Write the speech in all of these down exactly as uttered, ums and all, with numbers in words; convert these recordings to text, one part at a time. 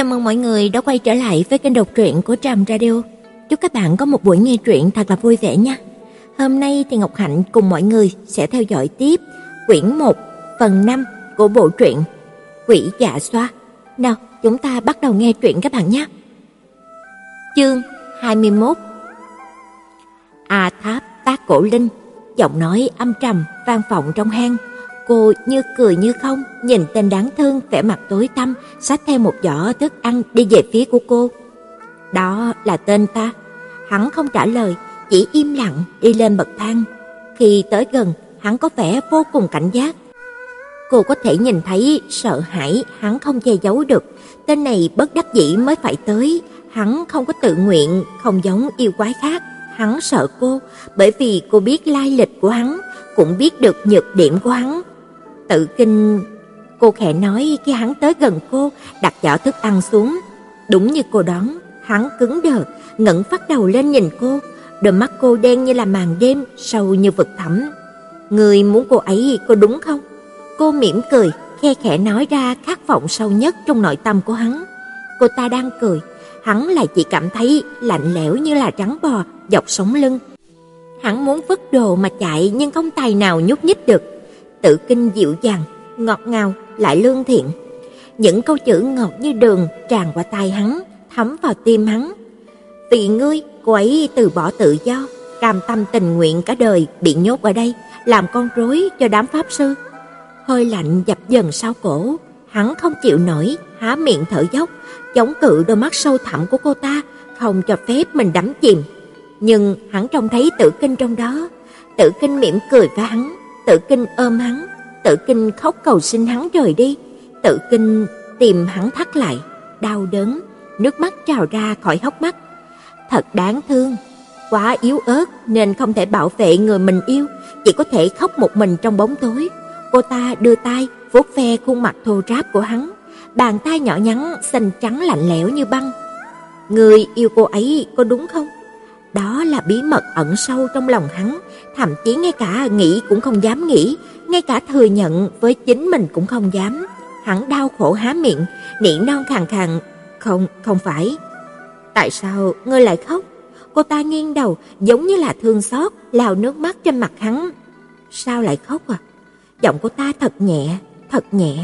Chào mừng mọi người đã quay trở lại với kênh đọc truyện của Tràm Radio. Chúc các bạn có một buổi nghe truyện thật là vui vẻ nha. Hôm nay thì Ngọc Hạnh cùng mọi người sẽ theo dõi tiếp quyển một, phần năm của bộ truyện Quỷ Dạ Xoa. Nào, chúng ta bắt đầu nghe truyện các bạn nhé. Chương hai mươi mốt. A Tháp Tác Cổ Linh, giọng nói âm trầm vang vọng trong hang. Cô như cười như không nhìn tên đáng thương vẻ mặt tối tăm xách theo một giỏ thức ăn đi về phía của cô. Đó là tên ta. Hắn không trả lời, chỉ im lặng đi lên bậc thang. Khi tới gần, hắn có vẻ vô cùng cảnh giác. Cô có thể nhìn thấy sợ hãi hắn không che giấu được. Tên này bất đắc dĩ mới phải tới. Hắn không có tự nguyện, không giống yêu quái khác. Hắn sợ cô, bởi vì cô biết lai lịch của hắn, cũng biết được nhược điểm của hắn. Tự kinh, cô khẽ nói khi hắn tới gần cô, đặt giỏ thức ăn xuống. Đúng như cô đoán, hắn cứng đờ, ngẩng phát đầu lên nhìn cô. Đôi mắt cô đen như là màn đêm, sâu như vực thẳm. Người muốn cô ấy có đúng không? Cô mỉm cười, khe khẽ nói ra khát vọng sâu nhất trong nội tâm của hắn. Cô ta đang cười, hắn lại chỉ cảm thấy lạnh lẽo như là rắn bò dọc sống lưng. Hắn muốn vứt đồ mà chạy nhưng không tài nào nhúc nhích được. Tự kinh dịu dàng, ngọt ngào lại lương thiện. Những câu chữ ngọt như đường tràn qua tai hắn, thấm vào tim hắn. Vì ngươi, cô ấy từ bỏ tự do, cam tâm tình nguyện cả đời bị nhốt ở đây, làm con rối cho đám pháp sư. Hơi lạnh dập dần sau cổ, hắn không chịu nổi, há miệng thở dốc, chống cự đôi mắt sâu thẳm của cô ta, không cho phép mình đắm chìm. Nhưng hắn trông thấy Tự Kinh trong đó. Tự Kinh mỉm cười với hắn, Tự Kinh ôm hắn, Tự Kinh khóc cầu xin hắn rời đi. Tự Kinh tìm hắn thắt lại, đau đớn, nước mắt trào ra khỏi hốc mắt. Thật đáng thương, quá yếu ớt nên không thể bảo vệ người mình yêu, chỉ có thể khóc một mình trong bóng tối. Cô ta đưa tay vuốt ve khuôn mặt thô ráp của hắn, bàn tay nhỏ nhắn xanh trắng lạnh lẽo như băng. Người yêu cô ấy có đúng không? Đó là bí mật ẩn sâu trong lòng hắn, thậm chí ngay cả nghĩ cũng không dám nghĩ, ngay cả thừa nhận với chính mình cũng không dám. Hắn đau khổ há miệng, nỉ non khàn khàn, "Không, không phải." "Tại sao ngươi lại khóc?" Cô ta nghiêng đầu, giống như là thương xót, lau nước mắt trên mặt hắn. "Sao lại khóc à?" Giọng cô ta thật nhẹ, thật nhẹ,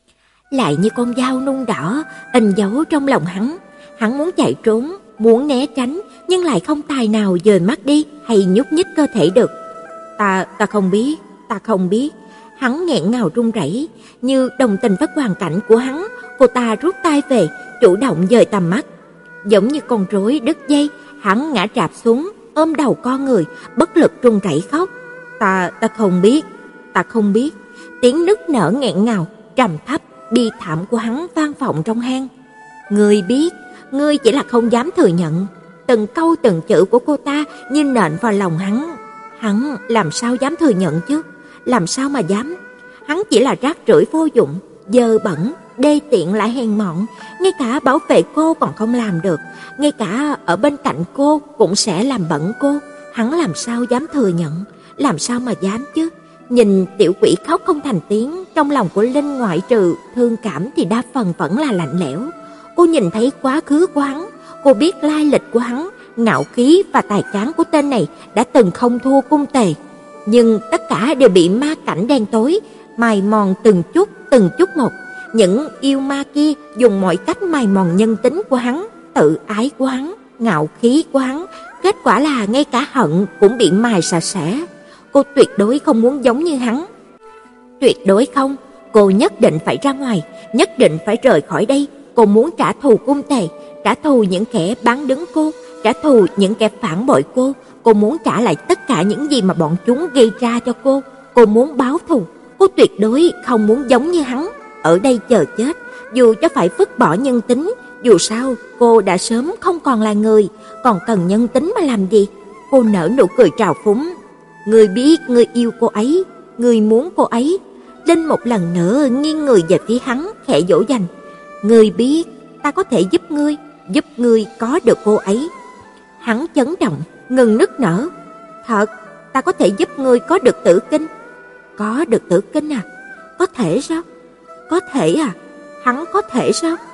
lại như con dao nung đỏ in dấu trong lòng hắn. Hắn muốn chạy trốn, muốn né tránh, nhưng lại không tài nào dời mắt đi hay nhúc nhích cơ thể được. Ta, ta không biết, ta không biết. Hắn nghẹn ngào run rẩy, như đồng tình với hoàn cảnh của hắn. Cô ta rút tay về, chủ động dời tầm mắt. Giống như con rối đứt dây, hắn ngã rạp xuống, ôm đầu con người, bất lực run rẩy khóc. Ta, ta không biết, ta không biết. Tiếng nức nở nghẹn ngào, trầm thấp, bi thảm của hắn vang vọng trong hang. Ngươi biết, ngươi chỉ là không dám thừa nhận. Từng câu từng chữ của cô ta như nện vào lòng hắn. Hắn làm sao dám thừa nhận chứ? Làm sao mà dám? Hắn chỉ là rác rưởi vô dụng, dơ bẩn, đê tiện lại hèn mọn. Ngay cả bảo vệ cô còn không làm được, ngay cả ở bên cạnh cô cũng sẽ làm bẩn cô. Hắn làm sao dám thừa nhận? Làm sao mà dám chứ? Nhìn tiểu quỷ khóc không thành tiếng, trong lòng của Linh ngoại trừ thương cảm thì đa phần vẫn là lạnh lẽo. Cô nhìn thấy quá khứ của hắn, cô biết lai lịch của hắn, ngạo khí và tài cán của tên này đã từng không thua cung tề. Nhưng tất cả đều bị ma cảnh đen tối mài mòn từng chút, từng chút một. Những yêu ma kia dùng mọi cách mài mòn nhân tính của hắn, tự ái của hắn, ngạo khí của hắn. Kết quả là ngay cả hận cũng bị mài sạch sẽ. Cô tuyệt đối không muốn giống như hắn. Tuyệt đối không, cô nhất định phải ra ngoài, nhất định phải rời khỏi đây. Cô muốn trả thù cung tề, trả thù những kẻ bán đứng cô, trả thù những kẻ phản bội cô. Cô muốn trả lại tất cả những gì mà bọn chúng gây ra cho cô. Cô muốn báo thù. Cô tuyệt đối không muốn giống như hắn, ở đây chờ chết, dù cho phải vứt bỏ nhân tính. Dù sao, cô đã sớm không còn là người, còn cần nhân tính mà làm gì? Cô nở nụ cười trào phúng. Ngươi biết ngươi yêu cô ấy, ngươi muốn cô ấy. Linh một lần nữa nghiêng người về phía hắn, khẽ dỗ dành. Ngươi biết, ta có thể giúp ngươi, giúp ngươi có được cô ấy. Hắn chấn động, ngừng nức nở. Thật, ta có thể giúp ngươi có được Tử Kinh. Có được Tử Kinh à? Có thể sao? Có thể à? Hắn có thể sao?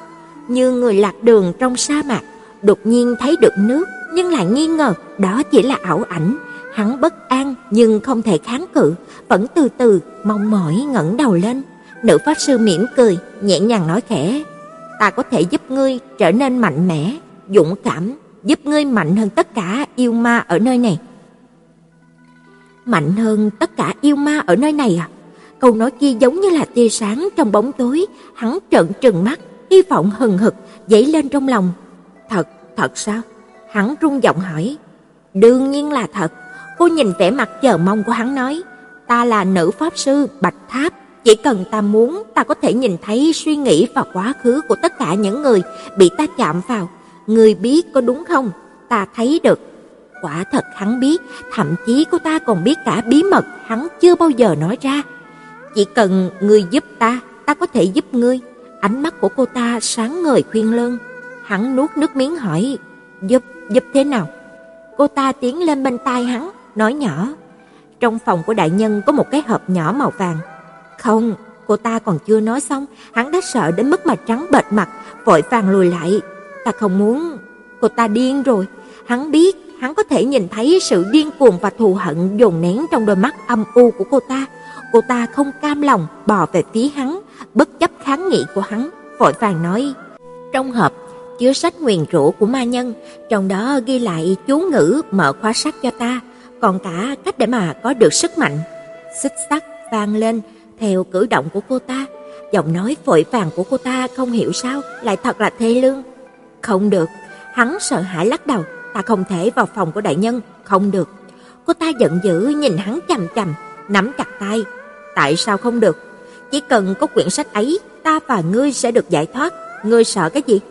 như người lạc đường trong sa mạc, đột nhiên thấy được nước nhưng lại nghi ngờ đó chỉ là ảo ảnh. Hắn bất an nhưng không thể kháng cự, vẫn từ từ mong mỏi ngẩng đầu lên. Nữ pháp sư mỉm cười, nhẹ nhàng nói khẽ: "Ta có thể giúp ngươi trở nên mạnh mẽ, dũng cảm, giúp ngươi mạnh hơn tất cả yêu ma ở nơi này." Mạnh hơn tất cả yêu ma ở nơi này à? Câu nói kia giống như là tia sáng trong bóng tối. Hắn trợn trừng mắt, hy vọng hừng hực dấy lên trong lòng. Thật, thật sao? Hắn run giọng hỏi. Đương nhiên là thật. Cô nhìn vẻ mặt chờ mong của hắn nói. Ta là nữ pháp sư Bạch Tháp. Chỉ cần ta muốn, ta có thể nhìn thấy suy nghĩ và quá khứ của tất cả những người bị ta chạm vào. Ngươi biết có đúng không? Ta thấy được. Quả thật hắn biết, thậm chí cô ta còn biết cả bí mật hắn chưa bao giờ nói ra. Chỉ cần ngươi giúp ta, ta có thể giúp ngươi. Ánh mắt của cô ta sáng ngời khuyên lơn. Hắn nuốt nước miếng hỏi, giúp, giúp thế nào? Cô ta tiến lên bên tai hắn, nói nhỏ. Trong phòng của đại nhân có một cái hộp nhỏ màu vàng. Không, cô ta còn chưa nói xong, hắn đã sợ đến mức mà trắng bệch mặt, vội vàng lùi lại. Ta không muốn. Cô ta điên rồi. Hắn biết, hắn có thể nhìn thấy sự điên cuồng và thù hận dồn nén trong đôi mắt âm u của cô ta. Cô ta không cam lòng bò về phía hắn, bất chấp kháng nghị của hắn, vội vàng nói. Trong hộp chứa sách nguyền rủa của ma nhân, trong đó ghi lại chú ngữ mở khóa sắt cho ta, còn cả cách để mà có được sức mạnh. Xích sắt vang lên theo cử động của cô ta. Giọng nói vội vàng của cô ta không hiểu sao lại thật là thê lương. Không được. Hắn sợ hãi lắc đầu. Ta không thể vào phòng của đại nhân. Không được. Cô ta giận dữ nhìn hắn chằm chằm, nắm chặt tay. Tại sao không được? Chỉ cần có quyển sách ấy, ta và ngươi sẽ được giải thoát. Ngươi sợ cái gì?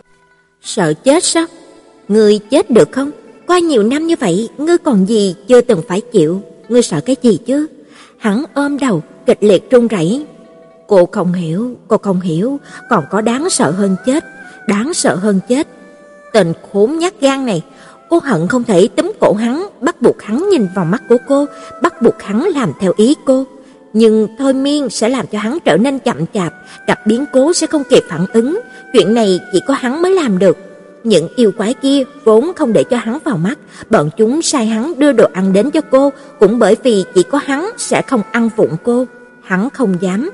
Sợ chết sao? Ngươi chết được không? Qua nhiều năm như vậy, ngươi còn gì chưa từng phải chịu. Ngươi sợ cái gì chứ? Hắn ôm đầu, kịch liệt run rẩy. Cô không hiểu, cô không hiểu, còn có đáng sợ hơn chết, đáng sợ hơn chết. Tên khốn nhát gan này, cô hận không thể túm cổ hắn, bắt buộc hắn nhìn vào mắt của cô, bắt buộc hắn làm theo ý cô. Nhưng thôi miên sẽ làm cho hắn trở nên chậm chạp, gặp biến cố sẽ không kịp phản ứng. Chuyện này chỉ có hắn mới làm được. Những yêu quái kia vốn không để cho hắn vào mắt, bọn chúng sai hắn đưa đồ ăn đến cho cô, cũng bởi vì chỉ có hắn sẽ không ăn vụng cô. Hắn không dám.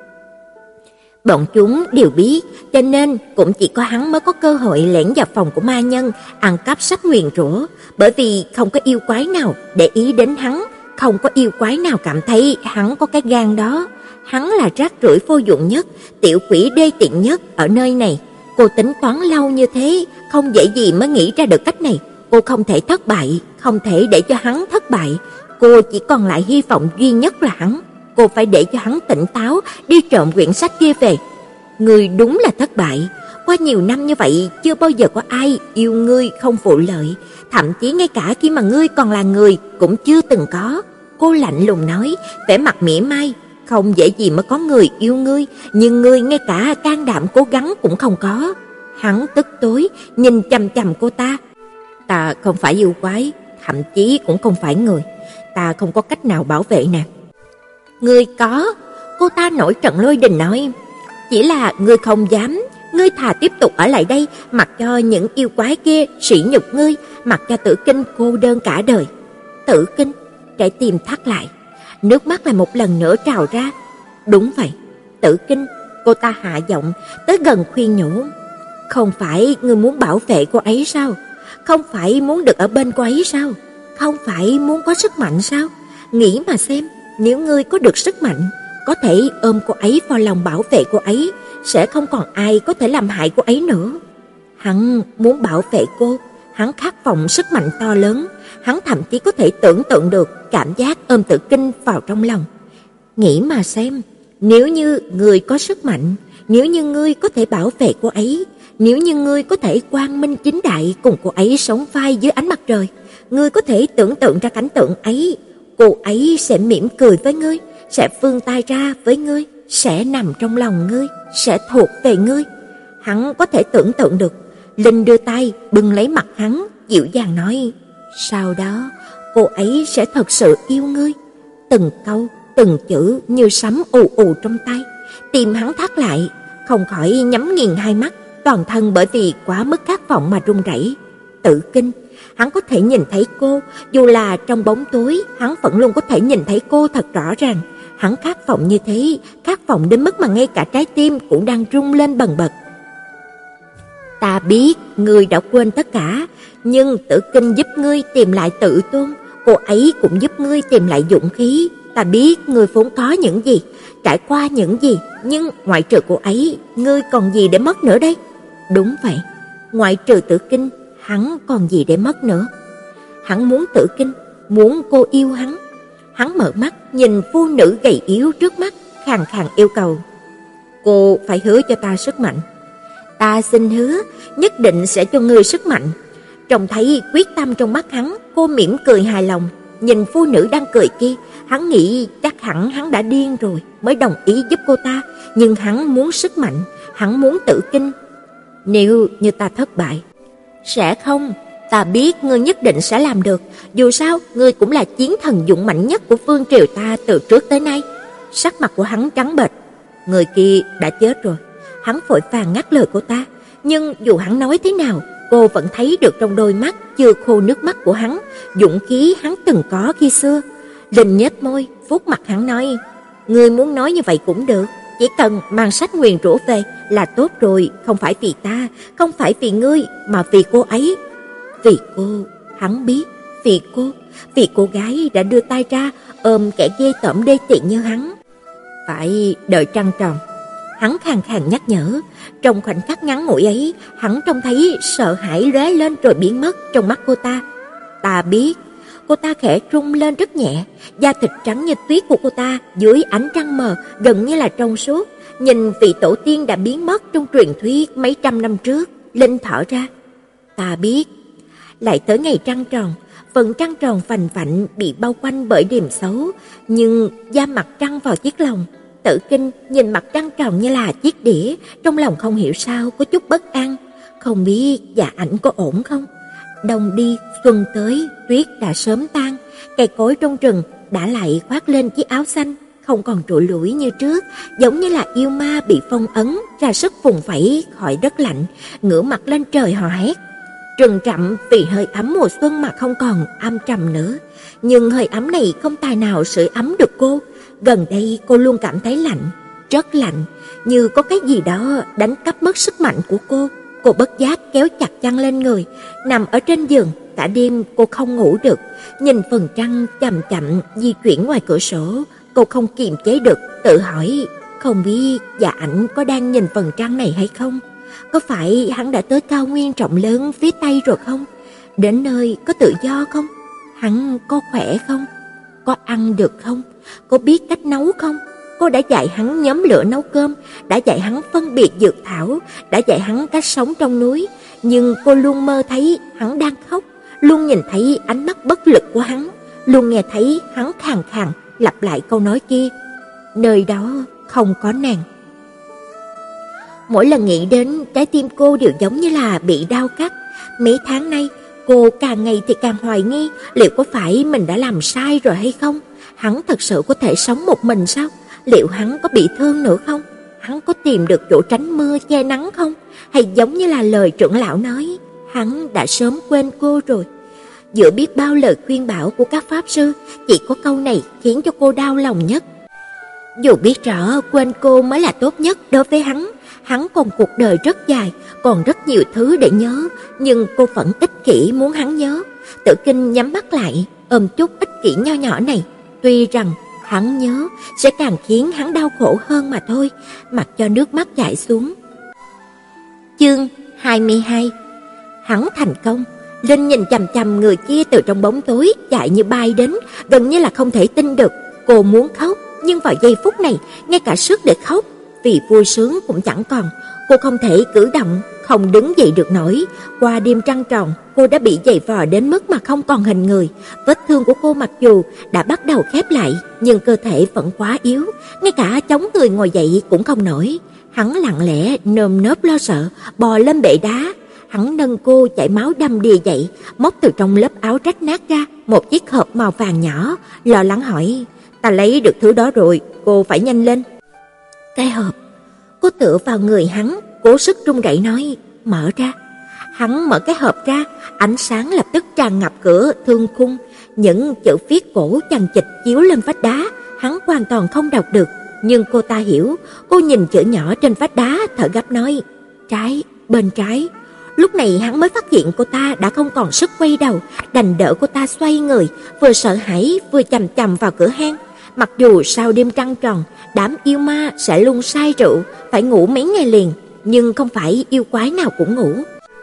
Bọn chúng đều biết, cho nên cũng chỉ có hắn mới có cơ hội lẻn vào phòng của ma nhân, ăn cắp sách nguyền rủa, bởi vì không có yêu quái nào để ý đến hắn, không có yêu quái nào cảm thấy hắn có cái gan đó. Hắn là rác rưởi vô dụng nhất, tiểu quỷ đê tiện nhất ở nơi này. Cô tính toán lâu như thế, không dễ gì mới nghĩ ra được cách này. Cô không thể thất bại, không thể để cho hắn thất bại. Cô chỉ còn lại hy vọng duy nhất là hắn. Cô phải để cho hắn tỉnh táo, đi trộm quyển sách kia về. Ngươi đúng là thất bại. Qua nhiều năm như vậy, chưa bao giờ có ai yêu ngươi không phụ lợi. Thậm chí ngay cả khi mà ngươi còn là người, cũng chưa từng có. Cô lạnh lùng nói, vẻ mặt mỉa mai. Không dễ gì mới có người yêu ngươi, nhưng ngươi ngay cả can đảm cố gắng cũng không có. Hắn tức tối, nhìn chằm chằm cô ta. Ta không phải yêu quái, thậm chí cũng không phải người. Ta không có cách nào bảo vệ nàng. Ngươi có. Cô ta nổi trận lôi đình nói. Chỉ là ngươi không dám. Ngươi thà tiếp tục ở lại đây, mặc cho những yêu quái kia sỉ nhục ngươi, mặc cho Tử Kinh cô đơn cả đời. Tử Kinh, trái tim thắt lại. Nước mắt lại một lần nữa trào ra. Đúng vậy, Tử Kinh. Cô ta hạ giọng, tới gần khuyên nhủ. Không phải ngươi muốn bảo vệ cô ấy sao? Không phải muốn được ở bên cô ấy sao? Không phải muốn có sức mạnh sao? Nghĩ mà xem, nếu ngươi có được sức mạnh, có thể ôm cô ấy vào lòng bảo vệ cô ấy, sẽ không còn ai có thể làm hại cô ấy nữa. Hắn muốn bảo vệ cô, hắn khát vọng sức mạnh to lớn, hắn thậm chí có thể tưởng tượng được cảm giác ôm Tử Kinh vào trong lòng. Nghĩ mà xem, nếu như ngươi có sức mạnh, nếu như ngươi có thể bảo vệ cô ấy, nếu như ngươi có thể quang minh chính đại cùng cô ấy sống vai dưới ánh mặt trời, ngươi có thể tưởng tượng ra cảnh tượng ấy, cô ấy sẽ mỉm cười với ngươi, sẽ vươn tay ra với ngươi, sẽ nằm trong lòng ngươi, sẽ thuộc về ngươi. Hắn có thể tưởng tượng được. Linh đưa tay bưng lấy mặt hắn, dịu dàng nói, sau đó cô ấy sẽ thật sự yêu ngươi. Từng câu, từng chữ như sấm ù ù trong tay. Tim hắn thắt lại, không khỏi nhắm nghiền hai mắt, toàn thân bởi vì quá mức khát vọng mà run rẩy. Tử Kinh, hắn có thể nhìn thấy cô, dù là trong bóng tối, hắn vẫn luôn có thể nhìn thấy cô thật rõ ràng. Hắn khát vọng như thế, khát vọng đến mức mà ngay cả trái tim cũng đang rung lên bần bật. Ta biết ngươi đã quên tất cả, nhưng Tử Kinh giúp ngươi tìm lại tự tôn, cô ấy cũng giúp ngươi tìm lại dũng khí. Ta biết ngươi vốn có những gì, trải qua những gì, nhưng ngoại trừ cô ấy, ngươi còn gì để mất nữa đây? Đúng vậy, ngoại trừ Tử Kinh, hắn còn gì để mất nữa? Hắn muốn Tử Kinh, muốn cô yêu hắn. Hắn mở mắt nhìn phụ nữ gầy yếu trước mắt, khàn khàn yêu cầu. Cô phải hứa cho ta sức mạnh. Ta xin hứa, nhất định sẽ cho ngươi sức mạnh. Trông thấy quyết tâm trong mắt hắn, cô mỉm cười hài lòng. Nhìn phụ nữ đang cười kia, hắn nghĩ chắc hẳn hắn đã điên rồi mới đồng ý giúp cô ta. Nhưng hắn muốn sức mạnh, hắn muốn Tử Kinh. Nếu như ta thất bại, sẽ không. Ta biết ngươi nhất định sẽ làm được. Dù sao, ngươi cũng là chiến thần dũng mạnh nhất của vương triều ta từ trước tới nay. Sắc mặt của hắn trắng bệch. Người kia đã chết rồi. Hắn vội vàng ngắt lời cô ta. Nhưng dù hắn nói thế nào, cô vẫn thấy được trong đôi mắt chưa khô nước mắt của hắn, dũng khí hắn từng có khi xưa. Linh nhếch môi, vuốt mặt hắn nói, ngươi muốn nói như vậy cũng được. Chỉ cần mang sách nguyền rủa về là tốt rồi. Không phải vì ta, không phải vì ngươi, mà vì cô ấy. Vì cô, hắn biết, vì cô, vì cô gái đã đưa tay ra ôm kẻ ghê tởm đê tiện như hắn. Phải đợi trăng tròn. Hắn khàn khàn nhắc nhở. Trong khoảnh khắc ngắn ngủi ấy, hắn trông thấy sợ hãi lóe lên rồi biến mất trong mắt cô ta. Ta biết. Cô ta khẽ rung lên rất nhẹ, da thịt trắng như tuyết của cô ta dưới ánh trăng mờ gần như là trong suốt. Nhìn vị tổ tiên đã biến mất trong truyền thuyết mấy trăm năm trước, Linh thở ra. Ta biết. Lại tới ngày trăng tròn, phần trăng tròn phành phạnh bị bao quanh bởi điềm xấu, nhưng da mặt trăng vào chiếc lồng. Tử Kinh nhìn mặt trăng tròn như là chiếc đĩa, trong lòng không hiểu sao có chút bất an. Không biết Dạ Ảnh có ổn không? Đông đi, xuân tới, tuyết đã sớm tan, cây cối trong rừng đã lại khoác lên chiếc áo xanh, không còn trụi lủi như trước, giống như là yêu ma bị phong ấn, ra sức vùng vẫy khỏi đất lạnh, ngửa mặt lên trời hò hét. Rừng rậm vì hơi ấm mùa xuân mà không còn âm trầm nữa, nhưng hơi ấm này không tài nào sưởi ấm được cô. Gần đây cô luôn cảm thấy lạnh, rất lạnh, như có cái gì đó đánh cắp mất sức mạnh của cô. Cô bất giác kéo chặt chăn lên người, nằm ở trên giường, cả đêm cô không ngủ được. Nhìn phần trăng chậm chậm di chuyển ngoài cửa sổ, cô không kiềm chế được, tự hỏi, không biết Dạ Ảnh có đang nhìn phần trăng này hay không? Có phải hắn đã tới cao nguyên rộng lớn phía Tây rồi không? Đến nơi có tự do không? Hắn có khỏe không? Có ăn được không? Có biết cách nấu không? Cô đã dạy hắn nhóm lửa nấu cơm, đã dạy hắn phân biệt dược thảo, đã dạy hắn cách sống trong núi. Nhưng cô luôn mơ thấy hắn đang khóc, luôn nhìn thấy ánh mắt bất lực của hắn, luôn nghe thấy hắn khàn khàn lặp lại câu nói kia, nơi đó không có nàng. Mỗi lần nghĩ đến, trái tim cô đều giống như là bị đau cắt. Mấy tháng nay, cô càng ngày thì càng hoài nghi liệu có phải mình đã làm sai rồi hay không? Hắn thật sự có thể sống một mình sao? Liệu hắn có bị thương nữa không? Hắn có tìm được chỗ tránh mưa che nắng không? Hay giống như là lời trưởng lão nói, hắn đã sớm quên cô rồi? Giữa biết bao lời khuyên bảo của các pháp sư, chỉ có câu này khiến cho cô đau lòng nhất. Dù biết rõ quên cô mới là tốt nhất đối với hắn, hắn còn cuộc đời rất dài, còn rất nhiều thứ để nhớ, nhưng cô vẫn ích kỷ muốn hắn nhớ. Tử Kinh nhắm mắt lại, ôm chút ích kỷ nho nhỏ này. Tuy rằng hắn nhớ sẽ càng khiến hắn đau khổ hơn mà thôi, mặc cho nước mắt chảy xuống. Chương hai mươi hai. Hắn thành công. Linh nhìn chằm chằm người kia từ trong bóng tối chạy như bay đến, gần như là không thể tin được. Cô muốn khóc, nhưng vào giây phút này, ngay cả sức để khóc vì vui sướng cũng chẳng còn. Cô không thể cử động, không đứng dậy được nổi. Qua đêm trăng tròn, cô đã bị giày vò đến mức mà không còn hình người. Vết thương của cô mặc dù đã bắt đầu khép lại, nhưng cơ thể vẫn quá yếu, ngay cả chống người ngồi dậy cũng không nổi. Hắn lặng lẽ nơm nớp lo sợ bò lên bệ đá. Hắn nâng cô chảy máu đầm đìa dậy, móc từ trong lớp áo rách nát ra một chiếc hộp màu vàng nhỏ, lo lắng hỏi, ta lấy được thứ đó rồi, cô phải nhanh lên. Cái hộp. Cô tựa vào người hắn, cố sức run rẩy nói, mở ra. Hắn mở cái hộp ra, ánh sáng lập tức tràn ngập cửa thương khung, những chữ viết cổ chằng chịt chiếu lên vách đá, hắn hoàn toàn không đọc được, nhưng cô ta hiểu. Cô nhìn chữ nhỏ trên vách đá, thở gấp nói, trái, bên trái. Lúc này hắn mới phát hiện cô ta đã không còn sức quay đầu, đành đỡ cô ta xoay người, vừa sợ hãi vừa chằm chằm vào cửa hang. Mặc dù sau đêm trăng tròn, đám yêu ma sẽ luôn say rượu, phải ngủ mấy ngày liền, nhưng không phải yêu quái nào cũng ngủ.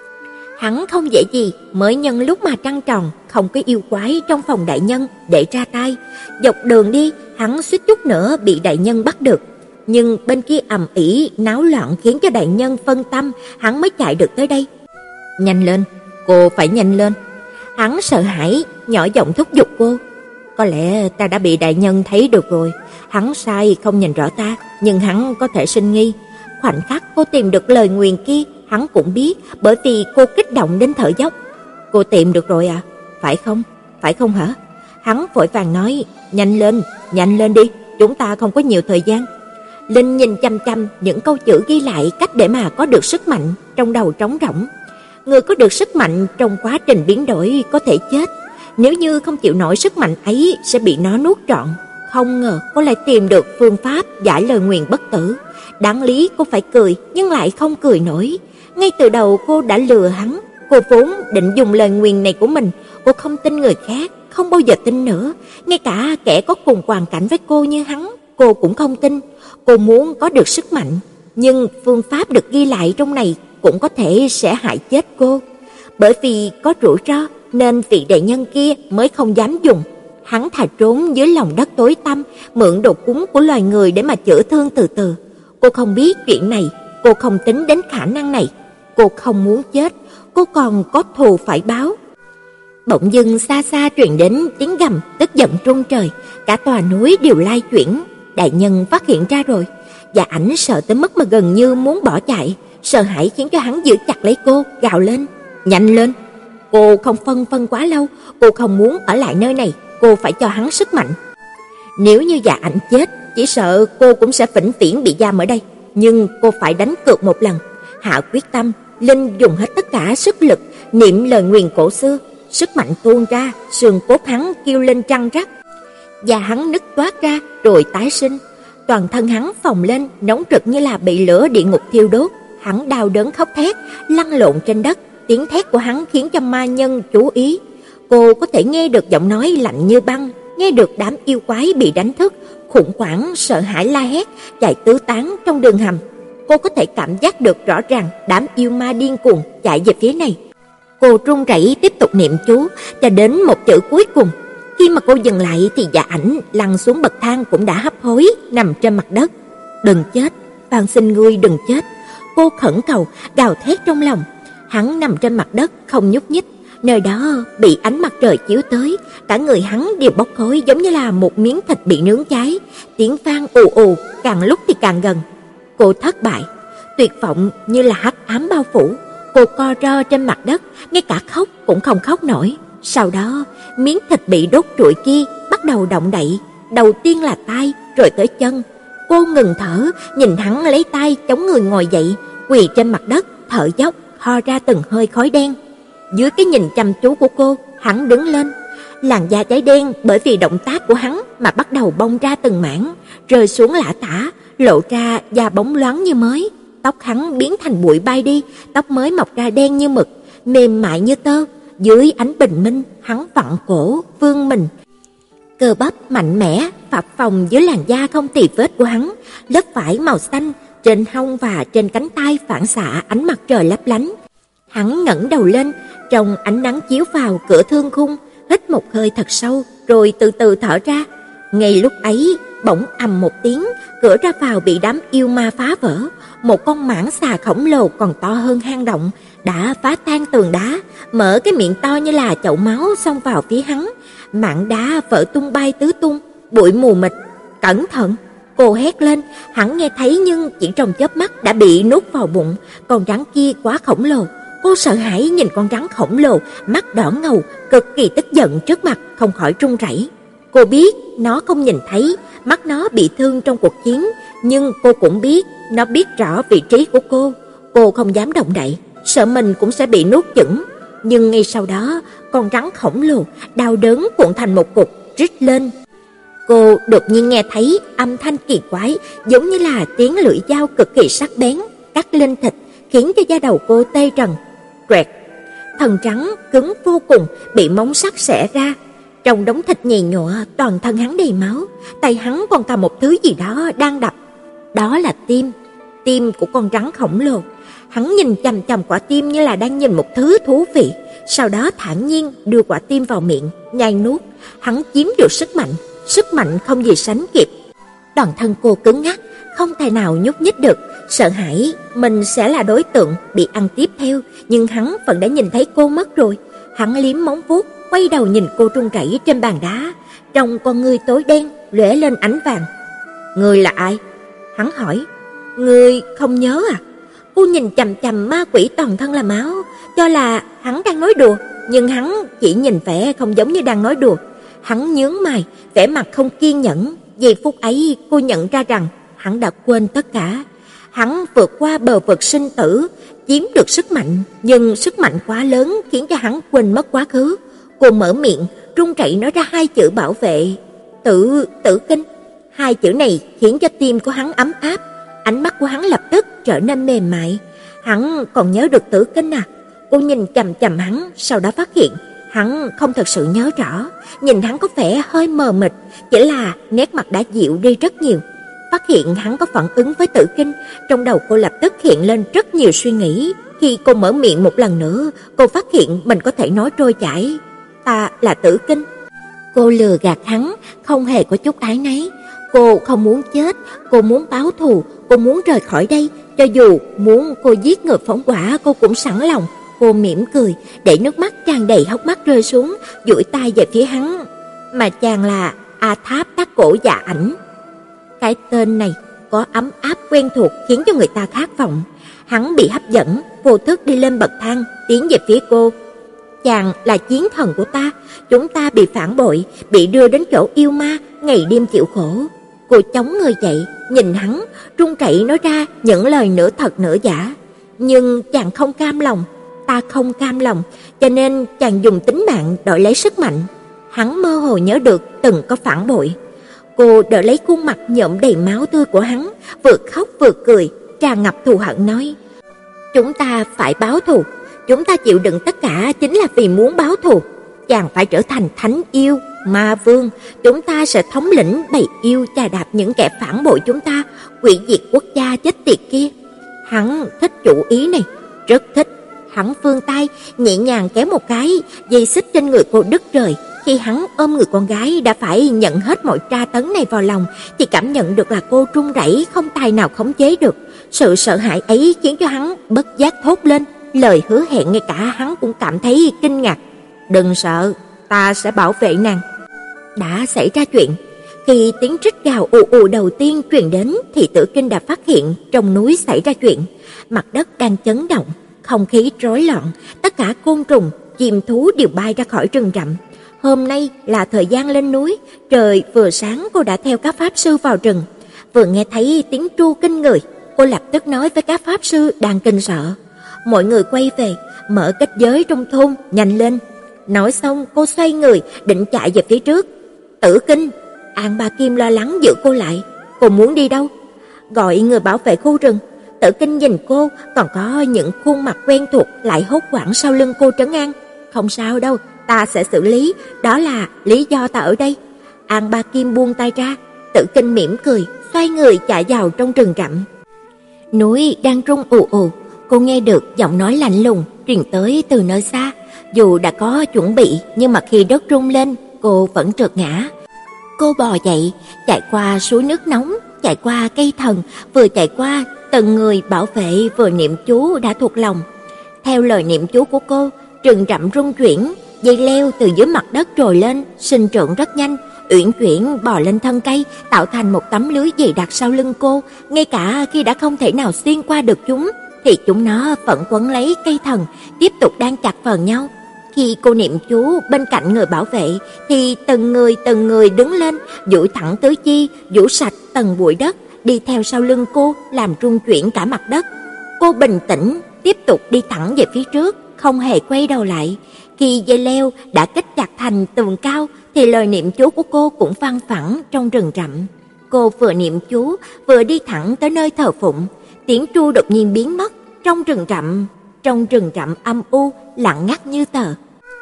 Hắn không dễ gì mới nhân lúc mà trăng tròn, không có yêu quái trong phòng đại nhân để ra tay. Dọc đường đi, hắn suýt chút nữa bị đại nhân bắt được. Nhưng bên kia ầm ĩ náo loạn khiến cho đại nhân phân tâm, hắn mới chạy được tới đây. Nhanh lên, cô phải nhanh lên. Hắn sợ hãi, nhỏ giọng thúc giục cô. Có lẽ ta đã bị đại nhân thấy được rồi. Hắn sai không nhìn rõ ta, nhưng hắn có thể sinh nghi. Khoảnh khắc cô tìm được lời nguyền kia, hắn cũng biết, bởi vì cô kích động đến thở dốc. Cô tìm được rồi à? Phải không? Phải không hả? Hắn vội vàng nói, nhanh lên, nhanh lên đi, chúng ta không có nhiều thời gian. Linh nhìn chăm chăm những câu chữ ghi lại cách để mà có được sức mạnh, trong đầu trống rỗng. Người có được sức mạnh trong quá trình biến đổi có thể chết, nếu như không chịu nổi sức mạnh ấy sẽ bị nó nuốt trọn. Không ngờ cô lại tìm được phương pháp giải lời nguyền bất tử. Đáng lý cô phải cười, nhưng lại không cười nổi. Ngay từ đầu cô đã lừa hắn. Cô vốn định dùng lời nguyền này của mình, cô không tin người khác, không bao giờ tin nữa. Ngay cả kẻ có cùng hoàn cảnh với cô như hắn, cô cũng không tin. Cô muốn có được sức mạnh, nhưng phương pháp được ghi lại trong này cũng có thể sẽ hại chết cô. Bởi vì có rủi ro nên vị đại nhân kia mới không dám dùng. Hắn thà trốn dưới lòng đất tối tăm, mượn đồ cúng của loài người để mà chữa thương từ từ. Cô không biết chuyện này, cô không tính đến khả năng này. Cô không muốn chết, cô còn có thù phải báo. Bỗng dưng xa xa truyền đến tiếng gầm tức giận rung trời, cả tòa núi đều lay chuyển. Đại nhân phát hiện ra rồi. Dạ Ảnh sợ tới mức mà gần như muốn bỏ chạy, sợ hãi khiến cho hắn giữ chặt lấy cô, gào lên, nhanh lên. Cô không phân phân quá lâu, cô không muốn ở lại nơi này, cô phải cho hắn sức mạnh. Nếu như Dạ Ảnh chết, chỉ sợ cô cũng sẽ vĩnh viễn bị giam ở đây, nhưng cô phải đánh cược một lần. Hạ quyết tâm, Linh dùng hết tất cả sức lực niệm lời nguyền cổ xưa, sức mạnh tuôn ra, xương cốt hắn kêu lên răng rắc. Da hắn nứt toát ra rồi tái sinh, toàn thân hắn phồng lên nóng rực như là bị lửa địa ngục thiêu đốt. Hắn đau đớn khóc thét, lăn lộn trên đất, tiếng thét của hắn khiến cho ma nhân chú ý. Cô có thể nghe được giọng nói lạnh như băng, nghe được đám yêu quái bị đánh thức, khủng hoảng sợ hãi la hét, chạy tứ tán trong đường hầm. Cô có thể cảm giác được rõ ràng đám yêu ma điên cuồng chạy về phía này. Cô run rẩy tiếp tục niệm chú cho đến một chữ cuối cùng. Khi mà cô dừng lại thì Dạ Ảnh lăn xuống bậc thang cũng đã hấp hối nằm trên mặt đất. Đừng chết, van xin ngươi đừng chết. Cô khẩn cầu, gào thét trong lòng. Hắn nằm trên mặt đất không nhúc nhích, nơi đó bị ánh mặt trời chiếu tới, cả người hắn đều bốc khói giống như là một miếng thịt bị nướng cháy, tiếng vang ù ù, càng lúc thì càng gần. Cô thất bại, tuyệt vọng như là hắc ám bao phủ. Cô co ro trên mặt đất, ngay cả khóc cũng không khóc nổi. Sau đó, miếng thịt bị đốt trụi kia bắt đầu động đậy, đầu tiên là tay, rồi tới chân. Cô ngừng thở, nhìn hắn lấy tay chống người ngồi dậy, quỳ trên mặt đất, thở dốc, ho ra từng hơi khói đen. Dưới cái nhìn chăm chú của cô, hắn đứng lên. Làn da cháy đen bởi vì động tác của hắn mà bắt đầu bong ra từng mảng, rơi xuống lả tả, lộ ra da bóng loáng như mới. Tóc hắn biến thành bụi bay đi, tóc mới mọc ra đen như mực, mềm mại như tơ. Dưới ánh bình minh, hắn vặn cổ, vươn mình. Cơ bắp mạnh mẽ, phập phồng dưới làn da không tì vết của hắn, lớp vải màu xanh trên hông và trên cánh tay phản xạ ánh mặt trời lấp lánh. Hắn ngẩng đầu lên, trong ánh nắng chiếu vào cửa thương khung, hít một hơi thật sâu, rồi từ từ thở ra. Ngay lúc ấy, bỗng ầm một tiếng, cửa ra vào bị đám yêu ma phá vỡ. Một con mãng xà khổng lồ còn to hơn hang động đã phá tan tường đá, mở cái miệng to như là chậu máu xông vào phía hắn. Mảng đá vỡ tung bay tứ tung, bụi mù mịt. Cẩn thận! Cô hét lên, hắn nghe thấy nhưng chỉ trong chớp mắt đã bị nuốt vào bụng. Con rắn kia quá khổng lồ. Cô sợ hãi nhìn con rắn khổng lồ, mắt đỏ ngầu, cực kỳ tức giận trước mặt, không khỏi run rẩy. Cô biết nó không nhìn thấy, mắt nó bị thương trong cuộc chiến, nhưng cô cũng biết nó biết rõ vị trí của cô. Cô không dám động đậy, sợ mình cũng sẽ bị nuốt chửng. Nhưng ngay sau đó, con rắn khổng lồ đau đớn cuộn thành một cục rít lên. Cô đột nhiên nghe thấy âm thanh kỳ quái, giống như là tiếng lưỡi dao cực kỳ sắc bén cắt lên thịt, khiến cho da đầu cô tê rần. Quẹt, thân rắn cứng vô cùng bị móng sắc xẻ ra. Trong đống thịt nhầy nhụa, toàn thân hắn đầy máu, tay hắn còn cầm một thứ gì đó đang đập. Đó là tim, tim của con rắn khổng lồ. Hắn nhìn chằm chằm quả tim như là đang nhìn một thứ thú vị, sau đó thản nhiên đưa quả tim vào miệng, nhai nuốt. Hắn chiếm được sức mạnh, sức mạnh không gì sánh kịp. Toàn thân cô cứng ngắc, không thể nào nhúc nhích được, sợ hãi mình sẽ là đối tượng bị ăn tiếp theo, nhưng hắn vẫn đã nhìn thấy cô mất rồi. Hắn liếm móng vuốt, quay đầu nhìn cô run rẩy trên bàn đá, trong con ngươi tối đen lóe lên ánh vàng. "Ngươi là ai?" Hắn hỏi. "Ngươi không nhớ à?" Cô nhìn chằm chằm ma quỷ toàn thân là máu, cho là hắn đang nói đùa, nhưng hắn chỉ nhìn vẻ không giống như đang nói đùa. Hắn nhướng mày, vẻ mặt không kiên nhẫn. Giây phút ấy cô nhận ra rằng hắn đã quên tất cả. Hắn vượt qua bờ vực sinh tử, chiếm được sức mạnh, nhưng sức mạnh quá lớn khiến cho hắn quên mất quá khứ. Cô mở miệng, run rẩy nói ra hai chữ bảo vệ. Tử, tử kinh. Hai chữ này khiến cho tim của hắn ấm áp, ánh mắt của hắn lập tức trở nên mềm mại. Hắn còn nhớ được tử kinh à? Cô nhìn chằm chằm hắn, sau đó phát hiện hắn không thật sự nhớ rõ, nhìn hắn có vẻ hơi mờ mịt, chỉ là nét mặt đã dịu đi rất nhiều. Phát hiện hắn có phản ứng với tử kinh, trong đầu cô lập tức hiện lên rất nhiều suy nghĩ. Khi cô mở miệng một lần nữa, cô phát hiện mình có thể nói trôi chảy. Ta là tử kinh. Cô lừa gạt hắn, không hề có chút áy náy. Cô không muốn chết, cô muốn báo thù, cô muốn rời khỏi đây, cho dù muốn cô giết người phóng hỏa cô cũng sẵn lòng. Cô mỉm cười, để nước mắt tràn đầy hốc mắt rơi xuống, duỗi tay về phía hắn. Mà chàng là A Tháp Tác Cổ Dạ Ảnh. Cái tên này có ấm áp quen thuộc khiến cho người ta khát vọng. Hắn bị hấp dẫn, vô thức đi lên bậc thang, tiến về phía cô. Chàng là chiến thần của ta, chúng ta bị phản bội, bị đưa đến chỗ yêu ma, ngày đêm chịu khổ. Cô chống người dậy, nhìn hắn, run rẩy nói ra những lời nửa thật nửa giả. Nhưng chàng không cam lòng, ta không cam lòng, cho nên chàng dùng tính mạng đổi lấy sức mạnh. Hắn mơ hồ nhớ được từng có phản bội. Cô đỡ lấy khuôn mặt nhuộm đầy máu tươi của hắn, vừa khóc vừa cười, tràn ngập thù hận nói: "Chúng ta phải báo thù, chúng ta chịu đựng tất cả chính là vì muốn báo thù. Chàng phải trở thành thánh yêu, ma vương, chúng ta sẽ thống lĩnh bầy yêu chà đạp những kẻ phản bội chúng ta, hủy diệt quốc gia chết tiệt kia." Hắn thích chủ ý này, rất thích. Hắn vươn tay, nhẹ nhàng kéo một cái, dây xích trên người cô đứt rời. Khi hắn ôm người con gái đã phải nhận hết mọi tra tấn này vào lòng, thì cảm nhận được là cô run rẩy không tài nào khống chế được. Sự sợ hãi ấy khiến cho hắn bất giác thốt lên lời hứa hẹn, ngay cả hắn cũng cảm thấy kinh ngạc. "Đừng sợ, ta sẽ bảo vệ nàng." Đã xảy ra chuyện. Khi tiếng rít gào ù ù đầu tiên truyền đến thì Tử Kinh đã phát hiện trong núi xảy ra chuyện. Mặt đất đang chấn động, không khí rối loạn, tất cả côn trùng, chim thú đều bay ra khỏi rừng rậm. Hôm nay là thời gian lên núi, trời vừa sáng cô đã theo các pháp sư vào rừng. Vừa nghe thấy tiếng tru kinh người, cô lập tức nói với các pháp sư đang kinh sợ. Mọi người quay về, mở kết giới trong thôn, nhanh lên. Nói xong cô xoay người, định chạy về phía trước. Tử Kinh, An Ba Kim lo lắng giữ cô lại. Cô muốn đi đâu? Gọi người bảo vệ khu rừng. Tử Kinh nhìn cô, còn có những khuôn mặt quen thuộc lại hốt hoảng sau lưng cô trấn an. Không sao đâu, ta sẽ xử lý, đó là lý do ta ở đây. An Ba Kim buông tay ra, Tử Kinh mỉm cười, xoay người chạy vào trong rừng rậm. Núi đang rung ù ù, cô nghe được giọng nói lạnh lùng truyền tới từ nơi xa. Dù đã có chuẩn bị, nhưng mà khi đất rung lên, cô vẫn trượt ngã. Cô bò dậy, chạy qua suối nước nóng, chạy qua cây thần, vừa chạy qua từng người bảo vệ vừa niệm chú đã thuộc lòng. Theo lời niệm chú của cô, rừng rậm rung chuyển, dây leo từ dưới mặt đất trồi lên, sinh trưởng rất nhanh, uyển chuyển bò lên thân cây, tạo thành một tấm lưới dày đặc sau lưng cô. Ngay cả khi đã không thể nào xuyên qua được chúng, thì chúng nó vẫn quấn lấy cây thần, tiếp tục đan chặt vào nhau. Khi cô niệm chú bên cạnh người bảo vệ, thì từng người từng người đứng lên, duỗi thẳng tứ chi, vũ sạch từng bụi đất, đi theo sau lưng cô, làm rung chuyển cả mặt đất. Cô bình tĩnh, tiếp tục đi thẳng về phía trước, không hề quay đầu lại. Khi dây leo đã kết chặt thành tường cao thì lời niệm chú của cô cũng vang vẳng trong rừng rậm. Cô vừa niệm chú, vừa đi thẳng tới nơi thờ phụng. Tiếng tru đột nhiên biến mất trong rừng rậm, trong rừng rậm âm u, lặng ngắt như tờ.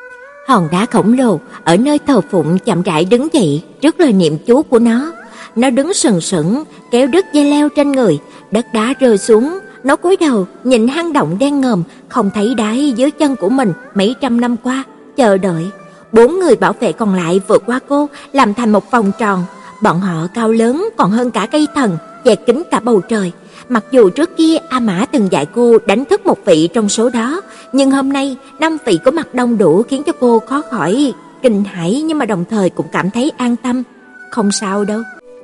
Hòn đá khổng lồ ở nơi thờ phụng chậm rãi đứng dậy trước lời niệm chú của nó. Nó đứng sừng sững, kéo đứt dây leo trên người, đất đá rơi xuống. Nó cúi đầu nhìn hang động đen ngòm, không thấy đáy dưới chân của mình mấy trăm năm qua, chờ đợi. Bốn người bảo vệ còn lại vượt qua cô, làm thành một vòng tròn. Bọn họ cao lớn còn hơn cả cây thần, che kín cả bầu trời. Mặc dù trước kia A Mã từng dạy cô đánh thức một vị trong số đó, nhưng hôm nay năm vị có mặt đông đủ khiến cho cô khó khỏi kinh hãi, nhưng mà đồng thời cũng cảm thấy an tâm. Không sao đâu.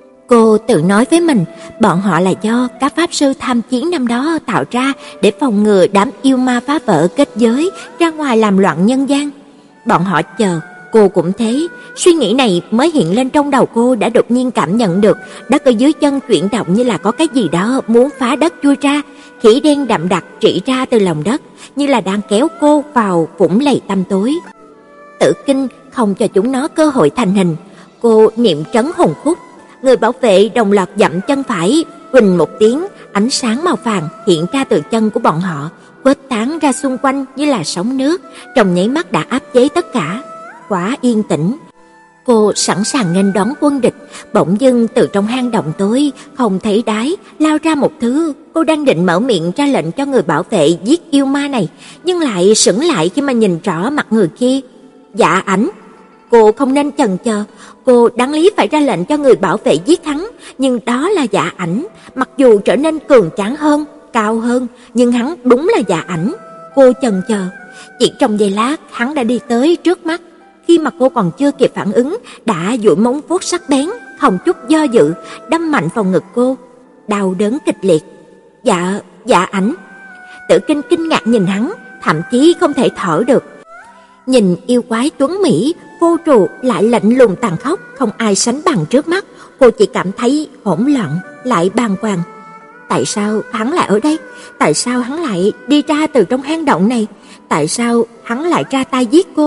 Cô tự nói với mình, bọn họ là do các pháp sư tham chiến năm đó tạo ra để phòng ngừa đám yêu ma phá vỡ kết giới ra ngoài làm loạn nhân gian. Bọn họ chờ, cô cũng thế. Suy nghĩ này mới hiện lên trong đầu cô, đã đột nhiên cảm nhận được đất ở dưới chân chuyển động như là có cái gì đó muốn phá đất chui ra. Khỉ đen đậm đặc trĩ ra từ lòng đất, như là đang kéo cô vào vũng lầy tăm tối. Tử kinh không cho chúng nó cơ hội thành hình. Cô niệm trấn hồn khúc. Người bảo vệ đồng loạt dậm chân phải, huỳnh một tiếng, ánh sáng màu vàng hiện ra từ chân của bọn họ, quét tán ra xung quanh như là sóng nước, trong nháy mắt đã áp chế tất cả. Quá yên tĩnh. Cô sẵn sàng nghênh đón quân địch, bỗng dưng từ trong hang động tối không thấy đáy lao ra một thứ. Cô đang định mở miệng ra lệnh cho người bảo vệ giết yêu ma này, nhưng lại sững lại khi mà nhìn rõ mặt người kia. Dạ Ảnh. Cô không nên chần chờ, cô đáng lý phải ra lệnh cho người bảo vệ giết hắn, nhưng đó là Dạ Ảnh, mặc dù trở nên cường tráng hơn, cao hơn, nhưng hắn đúng là Dạ Ảnh. Cô chần chờ, chỉ trong giây lát hắn đã đi tới trước mắt. Khi mà cô còn chưa kịp phản ứng, đã duỗi móng vuốt sắc bén, không chút do dự, đâm mạnh vào ngực cô. Đau đớn kịch liệt. Dạ, Dạ Ảnh. Tử Kinh kinh ngạc nhìn hắn, thậm chí không thể thở được. Nhìn yêu quái tuấn mỹ, vô trụ lại lạnh lùng tàn khốc, không ai sánh bằng trước mắt. Cô chỉ cảm thấy hỗn loạn, lại bàng hoàng. Tại sao hắn lại ở đây? Tại sao hắn lại đi ra từ trong hang động này? Tại sao hắn lại ra tay giết cô?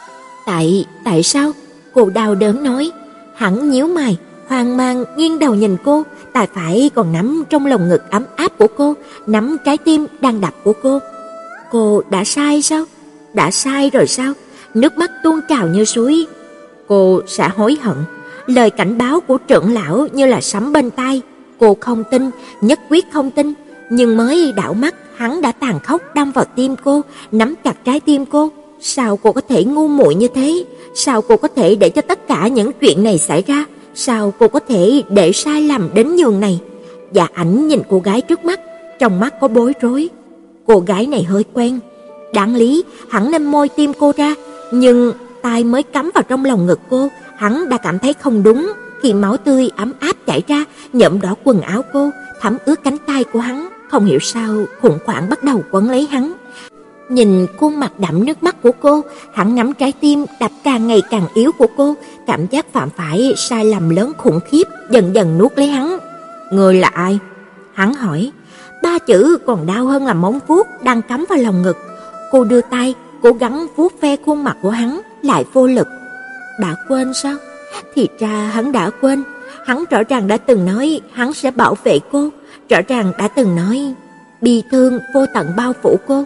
Tại, tại sao? Cô đau đớn nói. Hắn nhíu mày, hoang mang nghiêng đầu nhìn cô, tay phải còn nắm trong lồng ngực ấm áp của cô, nắm trái tim đang đập của cô. Cô đã sai sao? Đã sai rồi sao? Nước mắt tuôn trào như suối. Cô sẽ hối hận. Lời cảnh báo của trưởng lão như là sấm bên tai. Cô không tin, nhất quyết không tin. Nhưng mới đảo mắt, hắn đã tàn khốc đâm vào tim cô, nắm chặt trái tim cô. Sao cô có thể ngu muội như thế? Sao cô có thể để cho tất cả những chuyện này xảy ra? Sao cô có thể để sai lầm đến nhường này? Dạ Ảnh nhìn cô gái trước mắt, trong mắt có bối rối. Cô gái này hơi quen. Đáng lý hắn nên môi tim cô ra, nhưng tay mới cắm vào trong lòng ngực cô, hắn đã cảm thấy không đúng. Khi máu tươi ấm áp chảy ra, nhuộm đỏ quần áo cô, thấm ướt cánh tay của hắn. Không hiểu sao khủng hoảng bắt đầu quấn lấy hắn. Nhìn khuôn mặt đẫm nước mắt của cô, hắn nắm trái tim đập càng ngày càng yếu của cô, cảm giác phạm phải sai lầm lớn khủng khiếp dần dần nuốt lấy hắn. Người là ai? Hắn hỏi. Ba chữ còn đau hơn là móng vuốt đang cắm vào lòng ngực. Cô đưa tay cố gắng vuốt ve khuôn mặt của hắn, lại vô lực. Đã quên sao? Thì ra hắn đã quên. Hắn rõ ràng đã từng nói hắn sẽ bảo vệ cô, rõ ràng đã từng nói bi thương vô tận bao phủ cô.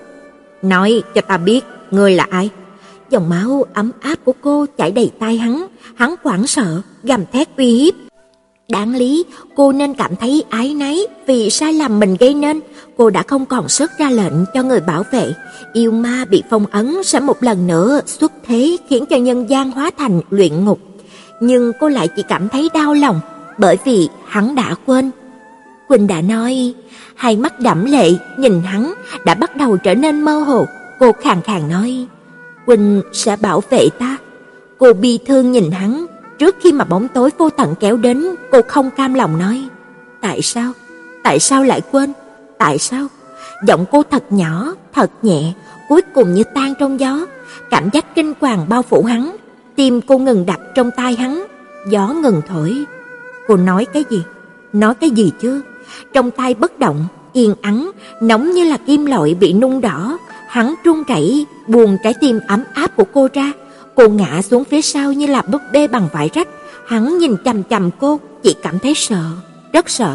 Nói cho ta biết, ngươi là ai? Dòng máu ấm áp của cô chảy đầy tay hắn, hắn hoảng sợ, gầm thét uy hiếp. Đáng lý cô nên cảm thấy áy náy vì sai lầm mình gây nên. Cô đã không còn sức ra lệnh cho người bảo vệ. Yêu ma bị phong ấn sẽ một lần nữa xuất thế, khiến cho nhân gian hóa thành luyện ngục. Nhưng cô lại chỉ cảm thấy đau lòng, bởi vì hắn đã quên. Quỳnh đã nói. Hai mắt đẫm lệ nhìn hắn đã bắt đầu trở nên mơ hồ. Cô khàn khàn nói, Quỳnh sẽ bảo vệ ta. Cô bi thương nhìn hắn. Trước khi mà bóng tối vô tận kéo đến, cô không cam lòng nói, tại sao? Tại sao lại quên? Tại sao? Giọng cô thật nhỏ, thật nhẹ, cuối cùng như tan trong gió. Cảm giác kinh hoàng bao phủ hắn. Tim cô ngừng đập trong tai hắn. Gió ngừng thổi. Cô nói cái gì? Nói cái gì chứ? Trong tai bất động, yên ắng, nóng như là kim loại bị nung đỏ. Hắn run rẩy, buông trái tim ấm áp của cô ra. Cô ngã xuống phía sau như là búp bê bằng vải rách. Hắn nhìn chằm chằm cô, chỉ cảm thấy sợ, rất sợ.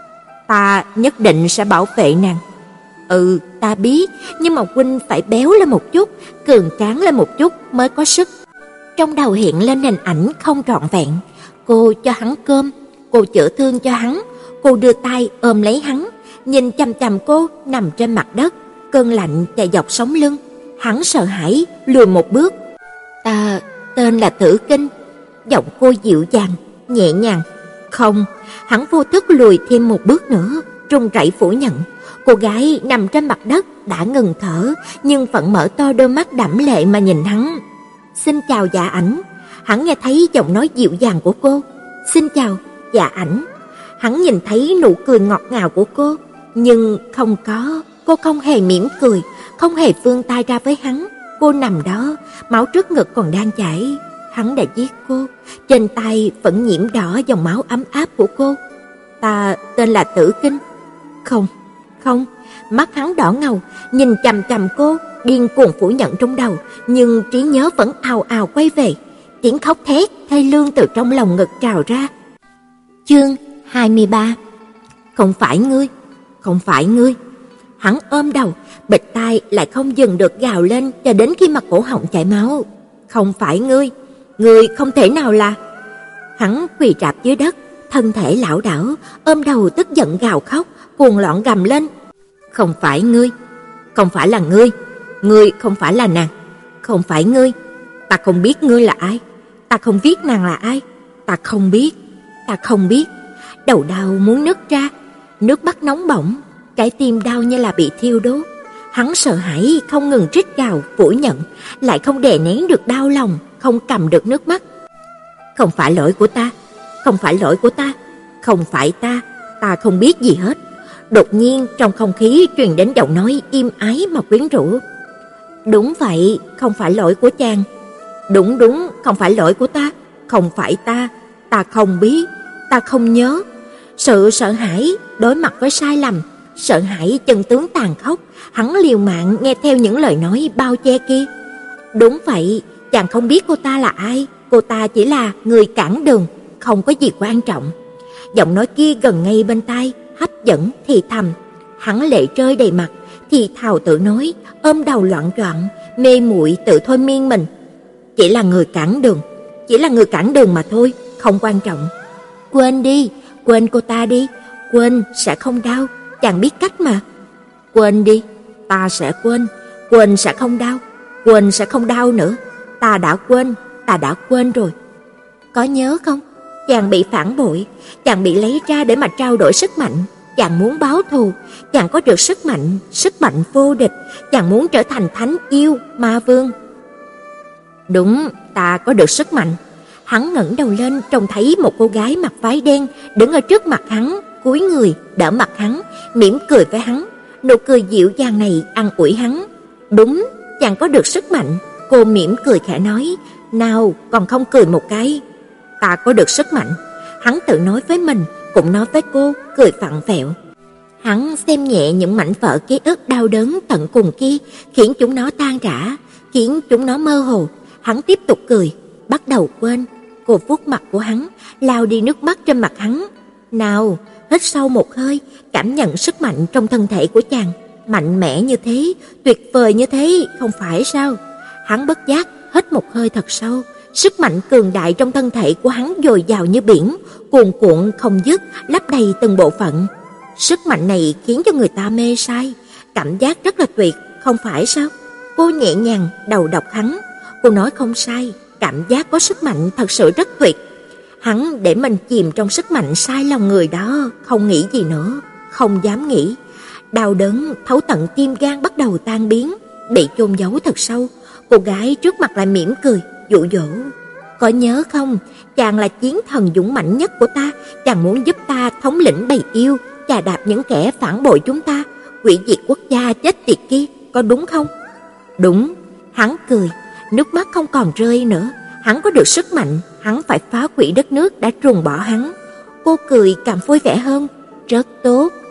Ta nhất định sẽ bảo vệ nàng. Ừ, ta biết, nhưng mà huynh phải béo lên một chút, cường tráng lên một chút mới có sức. Trong đầu hiện lên hình ảnh không trọn vẹn. Cô cho hắn cơm, cô chữa thương cho hắn, cô đưa tay ôm lấy hắn, nhìn chằm chằm cô nằm trên mặt đất, cơn lạnh chạy dọc sống lưng. Hắn sợ hãi lùi một bước. Ta tên là Tử Kinh. Giọng cô dịu dàng, nhẹ nhàng. Không, hắn vô thức lùi thêm một bước nữa, run rẩy phủ nhận. Cô gái nằm trên mặt đất đã ngừng thở, nhưng vẫn mở to đôi mắt đẫm lệ mà nhìn hắn. Xin chào Dạ Ảnh. Hắn nghe thấy giọng nói dịu dàng của cô. Xin chào Dạ Ảnh. Hắn nhìn thấy nụ cười ngọt ngào của cô, nhưng không có, cô không hề mỉm cười, không hề vươn tay ra với hắn. Cô nằm đó, máu trước ngực còn đang chảy. Hắn đã giết cô, trên tay vẫn nhiễm đỏ dòng máu ấm áp của cô. Ta tên là Tử Kinh. Không, không, mắt hắn đỏ ngầu, nhìn chằm chằm cô, điên cuồng phủ nhận trong đầu, nhưng trí nhớ vẫn ào ào quay về. Tiếng khóc thét thê lương từ trong lòng ngực trào ra. Chương hai mươi ba. Không phải ngươi, không phải ngươi. Hắn ôm đầu, bịt tai lại không dừng được gào lên cho đến khi mặt cổ họng chảy máu. Không phải ngươi, ngươi không thể nào là... Hắn quỳ rạp dưới đất, thân thể lảo đảo, ôm đầu tức giận gào khóc, cuồng loạn gầm lên. Không phải ngươi, không phải là ngươi, ngươi không phải là nàng, không phải ngươi. Ta không biết ngươi là ai, ta không biết nàng là ai, ta không biết, ta không biết. Đầu đau muốn nứt ra, nước mắt nóng bỏng, trái tim đau như là bị thiêu đốt. Hắn sợ hãi không ngừng rít gào phủ nhận, lại không đè nén được đau lòng, không cầm được nước mắt. Không phải lỗi của ta, không phải lỗi của ta, không phải ta, ta không biết gì hết. Đột nhiên trong không khí truyền đến giọng nói im ái mà quyến rũ. Đúng vậy, không phải lỗi của chàng. Đúng đúng, không phải lỗi của ta, không phải ta, ta không biết, ta không nhớ. Sự sợ hãi đối mặt với sai lầm, sợ hãi chân tướng tàn khốc, hắn liều mạng nghe theo những lời nói bao che kia. Đúng vậy, chàng không biết cô ta là ai, cô ta chỉ là người cản đường, không có gì quan trọng. Giọng nói kia gần ngay bên tai, hấp dẫn thì thầm. Hắn lệ rơi đầy mặt, thì thào tự nói, ôm đầu loạn choạng, mê muội tự thôi miên mình. Chỉ là người cản đường, chỉ là người cản đường mà thôi, không quan trọng. Quên đi, quên cô ta đi, quên sẽ không đau, chàng biết cách mà. Quên đi, ta sẽ quên, quên sẽ không đau, quên sẽ không đau nữa. Ta đã quên, ta đã quên rồi. Có nhớ không? Chàng bị phản bội, chàng bị lấy ra để mà trao đổi sức mạnh, chàng muốn báo thù, chàng có được sức mạnh, sức mạnh vô địch, chàng muốn trở thành thánh yêu, ma vương. Đúng, ta có được sức mạnh. Hắn ngẩng đầu lên, trông thấy một cô gái mặc váy đen đứng ở trước mặt hắn, cúi người đỡ mặt hắn, mỉm cười với hắn. Nụ cười dịu dàng này an ủi hắn. Đúng, chàng có được sức mạnh. Cô mỉm cười khẽ nói, nào còn không cười một cái. Ta có được sức mạnh. Hắn tự nói với mình, cũng nói với cô, cười vặn vẹo. Hắn xem nhẹ những mảnh vỡ ký ức đau đớn tận cùng kia, khiến chúng nó tan rã, khiến chúng nó mơ hồ. Hắn tiếp tục cười, bắt đầu quên. Cô vuốt mặt của hắn, lau đi nước mắt trên mặt hắn. Nào, hít sâu một hơi, cảm nhận sức mạnh trong thân thể của chàng. Mạnh mẽ như thế, tuyệt vời như thế, không phải sao? Hắn bất giác hít một hơi thật sâu. Sức mạnh cường đại trong thân thể của hắn dồi dào như biển, cuồn cuộn không dứt, lấp đầy từng bộ phận. Sức mạnh này khiến cho người ta mê say, cảm giác rất là tuyệt, không phải sao? Cô nhẹ nhàng đầu độc hắn. Cô nói không sai, cảm giác có sức mạnh thật sự rất tuyệt. Hắn để mình chìm trong sức mạnh sai lòng người đó, không nghĩ gì nữa, không dám nghĩ. Đau đớn thấu tận tim gan bắt đầu tan biến, bị chôn giấu thật sâu. Cô gái trước mặt lại mỉm cười, dụ dỗ. Có nhớ không, chàng là chiến thần dũng mãnh nhất của ta, chàng muốn giúp ta thống lĩnh bầy yêu, chà đạp những kẻ phản bội chúng ta, hủy diệt quốc gia chết tiệt kia, có đúng không? Đúng, hắn cười, nước mắt không còn rơi nữa. Hắn có được sức mạnh, hắn phải phá hủy đất nước đã ruồng bỏ hắn. Cô cười càng vui vẻ hơn. Rất tốt.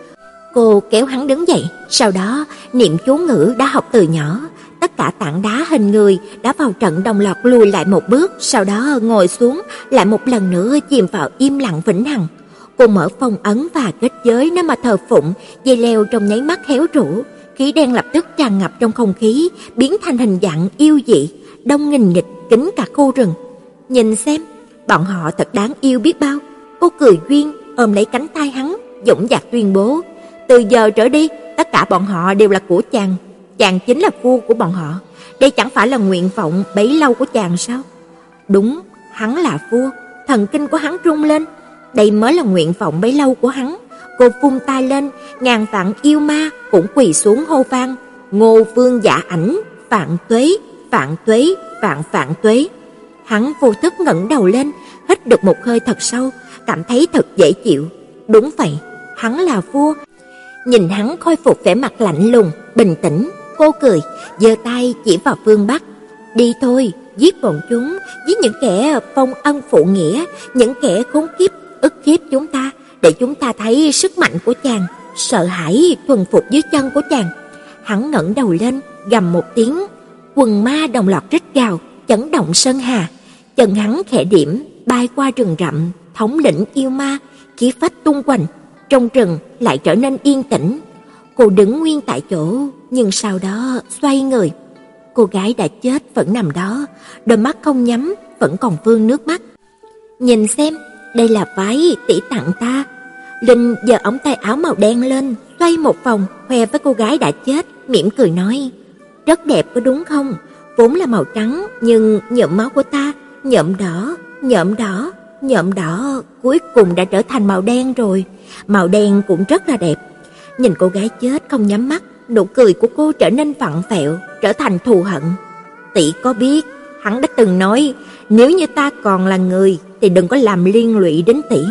Cô kéo hắn đứng dậy, sau đó niệm chú ngữ đã học từ nhỏ. Tất cả tảng đá hình người đã vào trận đồng loạt lùi lại một bước, sau đó ngồi xuống, lại một lần nữa chìm vào im lặng vĩnh hằng. Cô mở phong ấn và kết giới nơi mà thờ phụng, dây leo trong nháy mắt héo rũ, khí đen lập tức tràn ngập trong không khí, biến thành hình dạng yêu dị, đông nghìn nghịch kín cả khu rừng. Nhìn xem, bọn họ thật đáng yêu biết bao. Cô cười duyên, ôm lấy cánh tay hắn, dõng dạc tuyên bố: từ giờ trở đi, tất cả bọn họ đều là của chàng. Chàng chính là vua của bọn họ. Đây chẳng phải là nguyện vọng bấy lâu của chàng sao? Đúng, hắn là vua. Thần kinh của hắn rung lên. Đây mới là nguyện vọng bấy lâu của hắn. Cô vung tay lên, ngàn vạn yêu ma cũng quỳ xuống hô vang: Ngô Vương Dạ Ảnh, vạn tuế, vạn tuế, vạn vạn tuế. Hắn vô thức ngẩng đầu lên, hít được một hơi thật sâu, cảm thấy thật dễ chịu. Đúng vậy, hắn là vua. Nhìn hắn khôi phục vẻ mặt lạnh lùng, bình tĩnh, cô cười, giơ tay chỉ vào phương Bắc. Đi thôi, giết bọn chúng, giết những kẻ phong ân phụ nghĩa, những kẻ khốn kiếp, ức hiếp chúng ta, để chúng ta thấy sức mạnh của chàng, sợ hãi thuần phục dưới chân của chàng. Hắn ngẩng đầu lên, gầm một tiếng, quần ma đồng loạt rít gào, chấn động sơn hà. Chân hắn khẽ điểm, bay qua rừng rậm, thống lĩnh yêu ma, khí phách tung hoành. Trong rừng lại trở nên yên tĩnh. Cô đứng nguyên tại chỗ, nhưng sau đó xoay người. Cô gái đã chết vẫn nằm đó, đôi mắt không nhắm, vẫn còn vương nước mắt. Nhìn xem, đây là váy tỷ tặng ta. Linh giơ ống tay áo màu đen lên, xoay một vòng, khoe với cô gái đã chết, mỉm cười nói: rất đẹp có đúng không? Vốn là màu trắng, nhưng nhuộm máu của ta, nhuộm đỏ, nhuộm đỏ, nhuộm đỏ, cuối cùng đã trở thành màu đen rồi. Màu đen cũng rất là đẹp. Nhìn cô gái chết không nhắm mắt, nụ cười của cô trở nên vặn vẹo, trở thành thù hận. Tỷ có biết, hắn đã từng nói, nếu như ta còn là người thì đừng có làm liên lụy đến tỷ.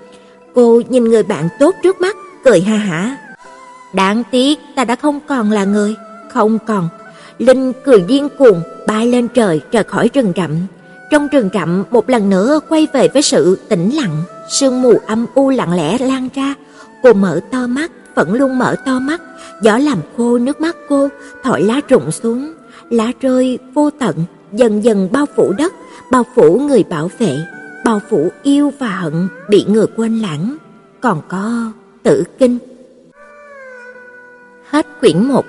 Cô nhìn người bạn tốt trước mắt, cười ha hả. Đáng tiếc ta đã không còn là người, không còn. Linh cười điên cuồng, bay lên trời, rời khỏi rừng rậm. Trong rừng rậm một lần nữa quay về với sự tĩnh lặng, sương mù âm u lặng lẽ lan ra. Cô mở to mắt, vẫn luôn mở to mắt, gió làm khô nước mắt cô, thổi lá rụng xuống, lá rơi vô tận, dần dần bao phủ đất, bao phủ người bảo vệ, bao phủ yêu và hận bị người quên lãng. Còn có Tử Kinh. Hết quyển một.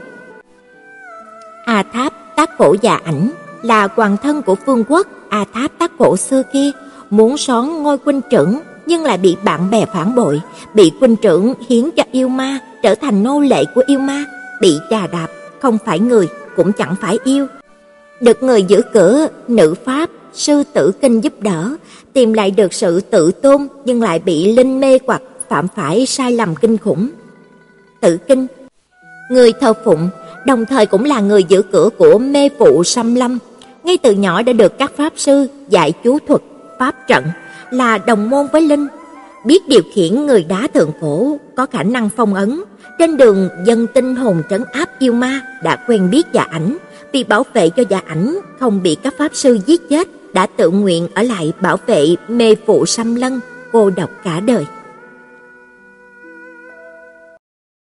A Tháp Tác Cổ Dạ Ảnh là hoàng thân của vương quốc A Tháp Tác Cổ xưa kia, muốn soán ngôi huynh trưởng nhưng lại bị bạn bè phản bội, bị huynh trưởng hiến cho yêu ma, trở thành nô lệ của yêu ma, bị chà đạp, không phải người cũng chẳng phải yêu. Được người giữ cửa nữ pháp sư Tử Kinh giúp đỡ, tìm lại được sự tự tôn nhưng lại bị linh mê hoặc phạm phải sai lầm kinh khủng. Tử Kinh, người thờ phụng, đồng thời cũng là người giữ cửa của mê vụ xâm lâm. Ngay từ nhỏ đã được các pháp sư dạy chú thuật, pháp trận, là đồng môn với linh, biết điều khiển người đá thượng cổ, có khả năng phong ấn. Trên đường dân tinh hồn trấn áp yêu ma, đã quen biết Dạ Ảnh, vì bảo vệ cho Dạ Ảnh không bị các pháp sư giết chết, đã tự nguyện ở lại bảo vệ mê vụ xâm lâm, cô độc cả đời.